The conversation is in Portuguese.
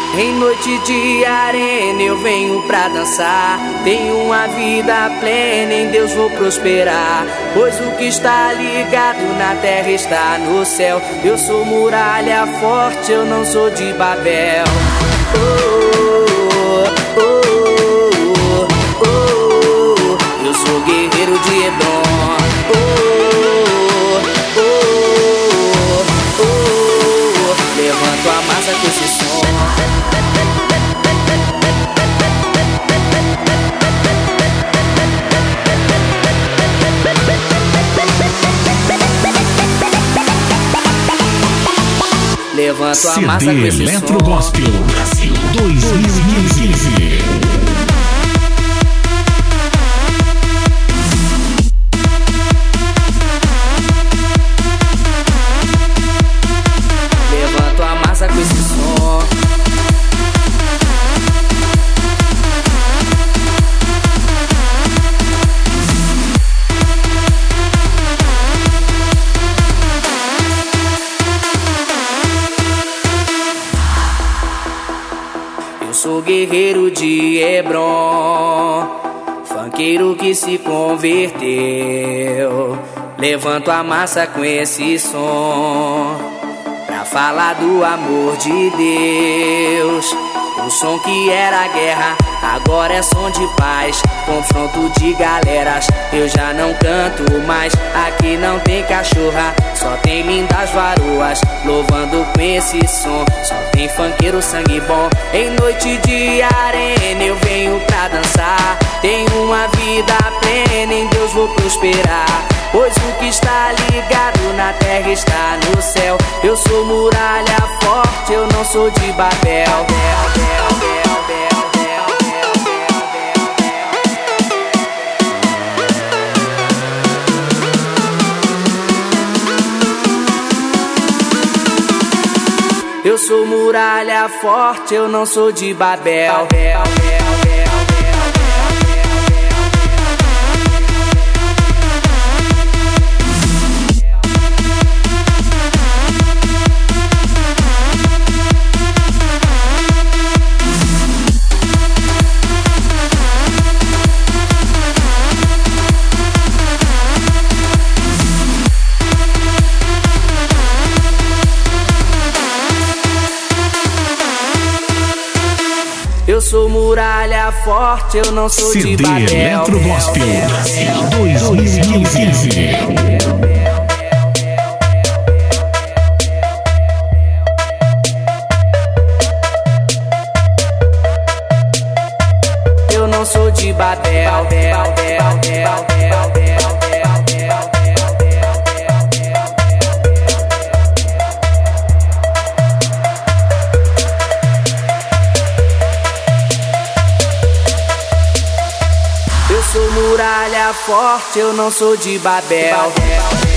Em noite de arena eu venho pra dançar. Tenho uma vida plena, em Deus vou prosperar. Pois o que está ligado na terra está no céu. Eu sou muralha forte, eu não sou de Babel. Eu sou guerreiro de Hebron. Levanto a massa com esse som. Levanto a massa com esse Eletro som. Gospel Brasil 2015. Levanto a massa com esse som. Eu sou guerreiro de Hebron, funkeiro que se converteu. Levanto a massa com esse som pra falar do amor de Deus. O som que era guerra, agora é som de paz. Confronto de galeras, eu já não canto mais. Aqui não tem cachorra, só tem lindas varoas. Louvando com esse som, só tem funkeiro sangue bom. Em noite de arena eu venho pra dançar. Tenho uma vida plena, em Deus vou prosperar. Pois o que está ligado na terra está no céu. Eu sou muralha forte, eu não sou de Babel. Eu sou muralha forte, eu não sou de Babel. Eu sou muralha forte, eu não sou de CD Babel. Eletro Gospel Brasil 2015. Eu não sou de Babel. Eu sou muralha forte, eu não sou de Babel.